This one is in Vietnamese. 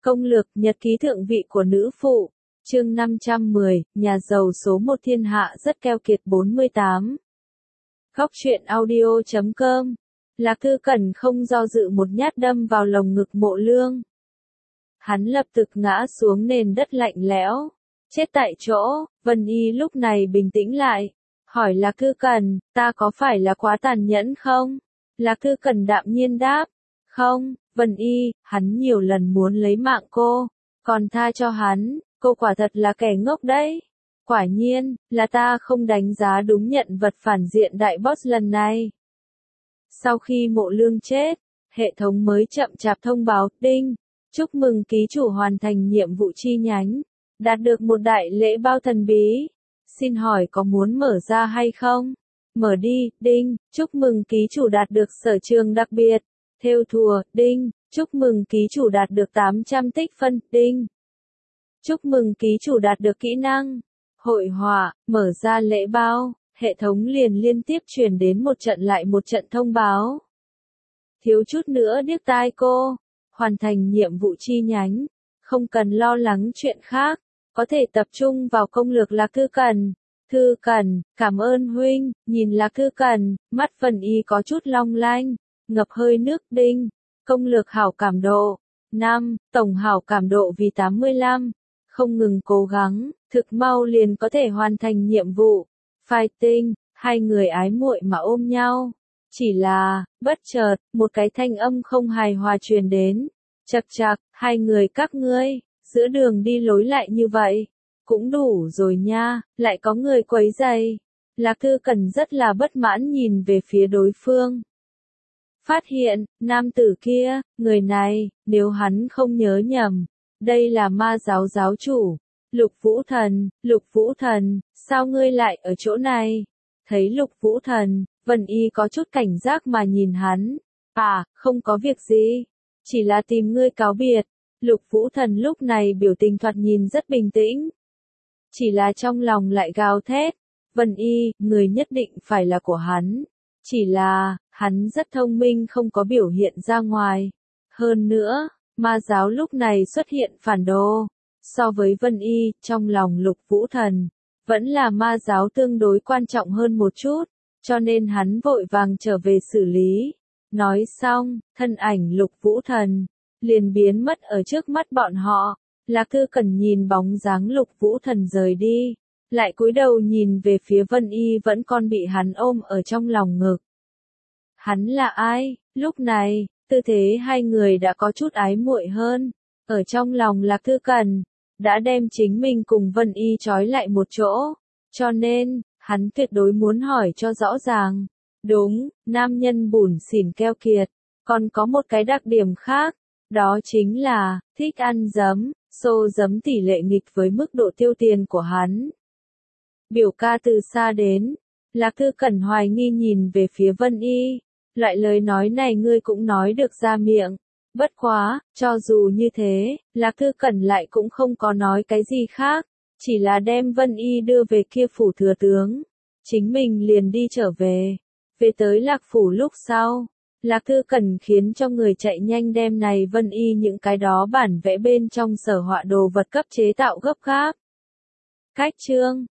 Công lược nhật ký thượng vị của nữ phụ. Chương 510, nhà giàu số 1 thiên hạ rất keo kiệt 48. Góc truyện audio.com. Lạc Thư Cẩn không do dự một nhát đâm vào lồng ngực Mộ Lương. Hắn lập tức ngã xuống nền đất lạnh lẽo, chết tại chỗ. Vân Y lúc này bình tĩnh lại, hỏi Lạc Thư Cẩn, ta có phải là quá tàn nhẫn không? Lạc Thư Cẩn đạm nhiên đáp, không. Vân Y, hắn nhiều lần muốn lấy mạng cô, còn tha cho hắn, cô quả thật là kẻ ngốc đấy. Quả nhiên, là ta không đánh giá đúng nhận vật phản diện đại boss lần này. Sau khi Mộ Lương chết, hệ thống mới chậm chạp thông báo, đinh, chúc mừng ký chủ hoàn thành nhiệm vụ chi nhánh, đạt được một đại lễ bao thần bí. Xin hỏi có muốn mở ra hay không? Mở đi, đinh, chúc mừng ký chủ đạt được sở trường đặc biệt. Thêu thùa, đinh, chúc mừng ký chủ đạt được 800 tích phân, đinh. Chúc mừng ký chủ đạt được kỹ năng hội họa, mở ra lễ bao, hệ thống liền liên tiếp truyền đến một trận lại một trận thông báo. Thiếu chút nữa điếc tai cô, hoàn thành nhiệm vụ chi nhánh, không cần lo lắng chuyện khác, có thể tập trung vào công lược Lạc Thư Cẩn. Thư Cẩn, cảm ơn huynh. Nhìn Lạc Thư Cẩn, mắt Vân Y có chút long lanh, ngập hơi nước, đinh. Công lược hảo cảm độ 5, tổng hảo cảm độ vì 85. Không ngừng cố gắng, thực mau liền có thể hoàn thành nhiệm vụ. Fighting, hai người ái muội mà ôm nhau. Chỉ là, bất chợt, một cái thanh âm không hài hòa truyền đến. Chậc chậc, hai người các ngươi, giữa đường đi lối lại như vậy. Cũng đủ rồi nha, lại có người quấy rầy. Lạc Thư Cẩn rất là bất mãn nhìn về phía đối phương. Phát hiện, nam tử kia, người này, nếu hắn không nhớ nhầm, đây là ma giáo giáo chủ. Lục Vũ Thần, sao ngươi lại ở chỗ này? Thấy Lục Vũ Thần, Vân Y có chút cảnh giác mà nhìn hắn. À, không có việc gì, chỉ là tìm ngươi cáo biệt. Lục Vũ Thần lúc này biểu tình thoạt nhìn rất bình tĩnh. Chỉ là trong lòng lại gào thét. Vân Y, người nhất định phải là của hắn. Chỉ là, hắn rất thông minh không có biểu hiện ra ngoài. Hơn nữa, ma giáo lúc này xuất hiện phản đồ. So với Vân Y, trong lòng Lục Vũ Thần, vẫn là ma giáo tương đối quan trọng hơn một chút, cho nên hắn vội vàng trở về xử lý. Nói xong, thân ảnh Lục Vũ Thần liền biến mất ở trước mắt bọn họ. Lạc Thư Cẩn nhìn bóng dáng Lục Vũ Thần rời đi, lại cúi đầu nhìn về phía Vân Y vẫn còn bị hắn ôm ở trong lòng ngực. Hắn là ai? Lúc này, tư thế hai người đã có chút ái muội hơn. Ở trong lòng Lạc Thư Cẩn, đã đem chính mình cùng Vân Y trói lại một chỗ. Cho nên, hắn tuyệt đối muốn hỏi cho rõ ràng. Đúng, nam nhân bủn xỉn keo kiệt. Còn có một cái đặc điểm khác, đó chính là, thích ăn giấm. Xô giấm tỷ lệ nghịch với mức độ tiêu tiền của hắn. Biểu ca từ xa đến, Lạc Thư Cẩn hoài nghi nhìn về phía Vân Y. Loại lời nói này ngươi cũng nói được ra miệng. Bất quá, cho dù như thế, Lạc Thư Cẩn lại cũng không có nói cái gì khác. Chỉ là đem Vân Y đưa về kia phủ thừa tướng. Chính mình liền đi trở về. Về tới Lạc phủ lúc sau. Lạc Thư Cẩn khiến cho người chạy nhanh đem này Vân Y những cái đó bản vẽ bên trong sở họa đồ vật cấp chế tạo gấp gáp. Cách chương